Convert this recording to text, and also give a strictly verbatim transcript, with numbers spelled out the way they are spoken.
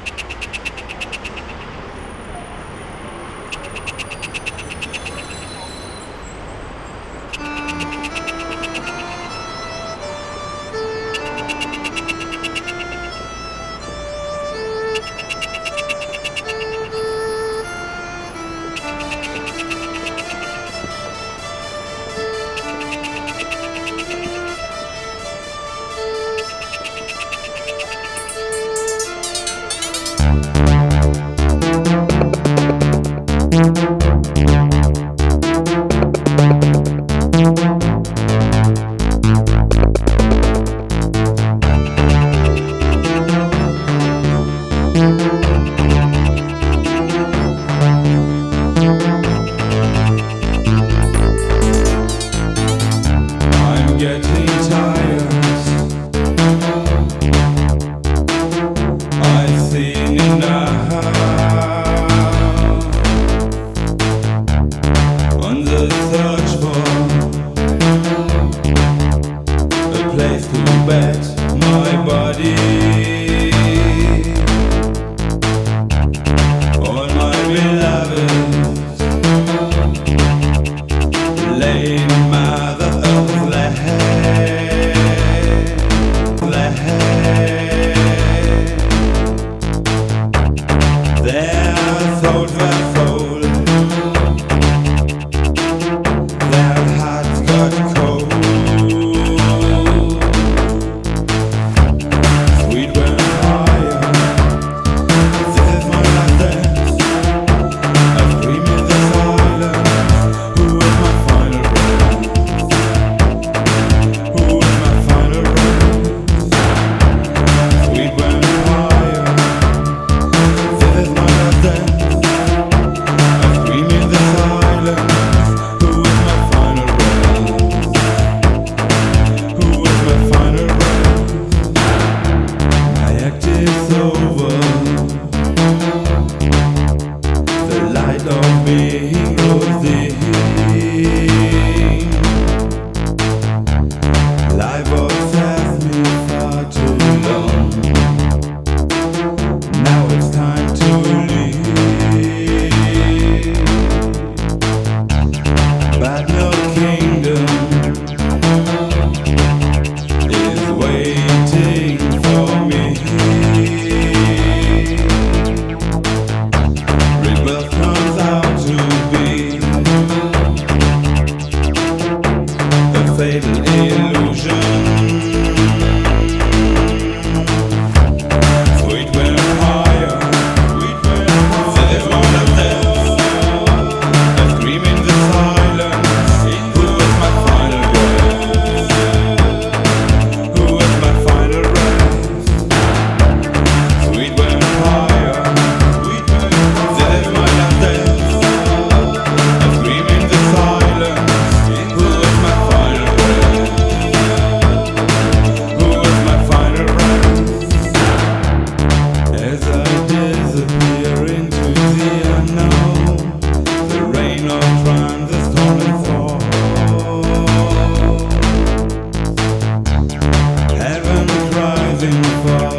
I'm getting tired. I've seen enough. On the search for a place to bet my body. All my beloveds laying mother of land, their souls were full, their hearts got cold. Sweet vampire, this is my last dance. I scream in the silence. Who is my final breath? Who is my final breath? Sweet vampire, this is my last dance. I scream in the silence. Who is my final breath? Who is my final breath? My act is over. The light of being grows dim. Life obsessed me far too long. Now it's time to leave. But no kingdom is waiting for me. Rebirth comes out to be a fatal illusion. Sweet vampire, sweet vampire, this is one of them. I scream in the silence. Who is my final breath? Who is my final breath? Sweet vampire, sweet vampire, this is one of them. I scream in the silence. Who is my final breath? Who is my final breath? As I disappear into the unknown, the rain of crime, the storm and fall. Heaven cries in fall.